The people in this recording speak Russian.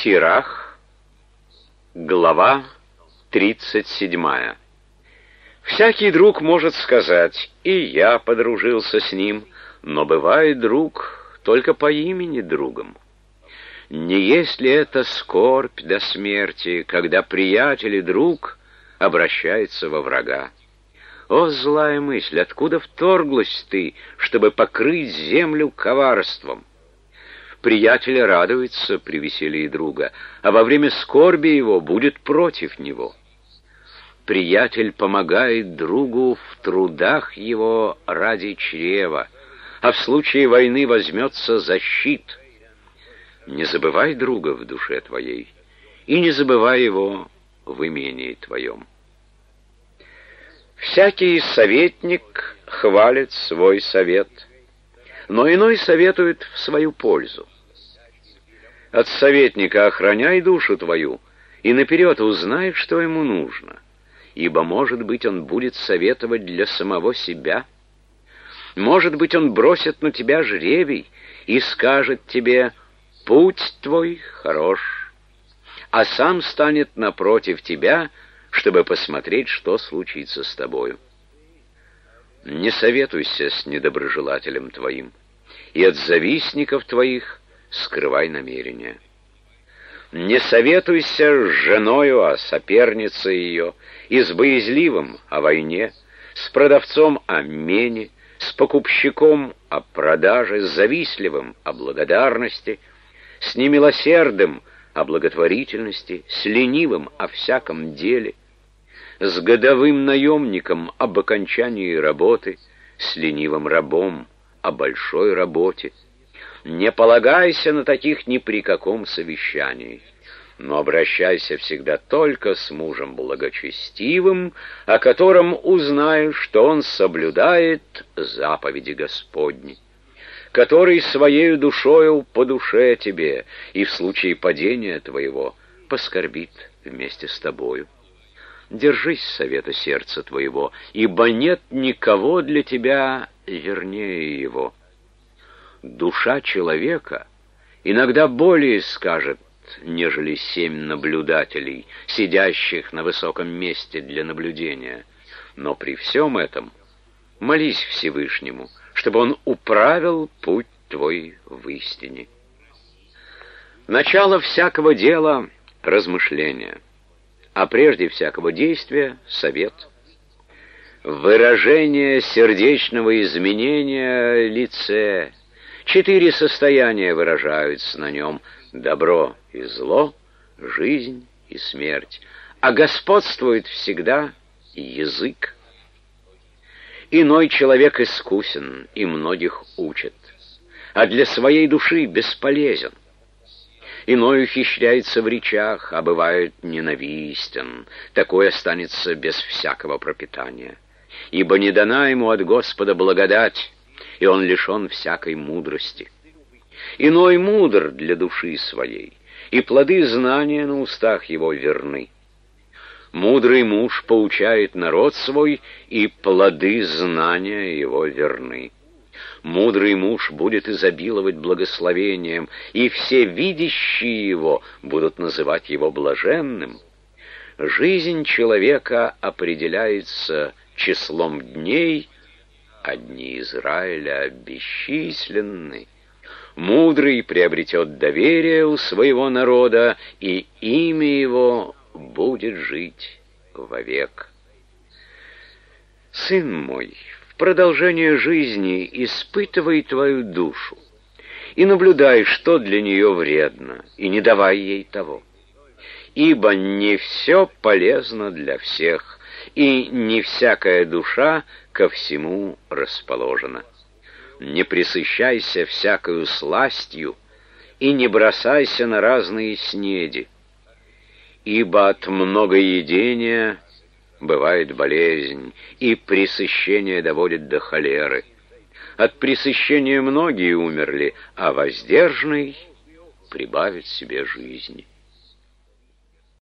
Сирах, глава 37. Всякий друг может сказать: и я подружился с ним, но бывает друг только по имени другом. Не есть ли это скорбь до смерти, когда приятель и друг обращается во врага? О, злая мысль, откуда вторглась ты, чтобы покрыть землю коварством? Приятель радуется при веселье друга, а во время скорби его будет против него. Приятель помогает другу в трудах его ради чрева, а в случае войны возьмется за щит. Не забывай друга в душе твоей, и не забывай его в имении твоем. Всякий советник хвалит свой совет, но иной советует в свою пользу. От советника охраняй душу твою, и наперед узнай, что ему нужно, ибо, может быть, он будет советовать для самого себя. Может быть, он бросит на тебя жребий и скажет тебе: «Путь твой хорош», а сам станет напротив тебя, чтобы посмотреть, что случится с тобою. Не советуйся с недоброжелателем твоим, и от завистников твоих скрывай намерения. Не советуйся с женою о сопернице ее, и с боязливым о войне, с продавцом о мене, с покупщиком о продаже, с завистливым о благодарности, с немилосердным о благотворительности, с ленивым о всяком деле, с годовым наемником об окончании работы, с ленивым рабом о большой работе. Не полагайся на таких ни при каком совещании, но обращайся всегда только с мужем благочестивым, о котором узнаешь, что он соблюдает заповеди Господни, который своею душою по душе тебе и в случае падения твоего поскорбит вместе с тобою. Держись совета сердца твоего, ибо нет никого для тебя вернее его. Душа человека иногда более скажет, нежели 7 наблюдателей, сидящих на высоком месте для наблюдения. Но при всем этом молись Всевышнему, чтобы он управил путь твой в истине. Начало всякого дела — размышление, а прежде всякого действия — совет. Выражение сердечного изменения лице. 4 состояния выражаются на нем: добро и зло, жизнь и смерть, а господствует всегда язык. Иной человек искусен и многих учит, а для своей души бесполезен. Иной ухищряется в речах, а бывает ненавистен, такой останется без всякого пропитания. Ибо не дана ему от Господа благодать, и он лишен всякой мудрости. Иной мудр для души своей, и плоды знания на устах его верны. Мудрый муж поучает народ свой, и плоды знания его верны. Мудрый муж будет изобиловать благословением, и все видящие его будут называть его блаженным. Жизнь человека определяется числом дней, а дни Израиля бесчисленны. Мудрый приобретет доверие у своего народа, и имя его будет жить вовек. Сын мой, в продолжение жизни испытывай твою душу и наблюдай, что для нее вредно, и не давай ей того. Ибо не все полезно для всех, и не всякая душа ко всему расположена. Не пресыщайся всякою сластью и не бросайся на разные снеди, ибо от многоедения бывает болезнь, и пресыщение доводит до холеры. От пресыщения многие умерли, а воздержанный прибавит себе жизни.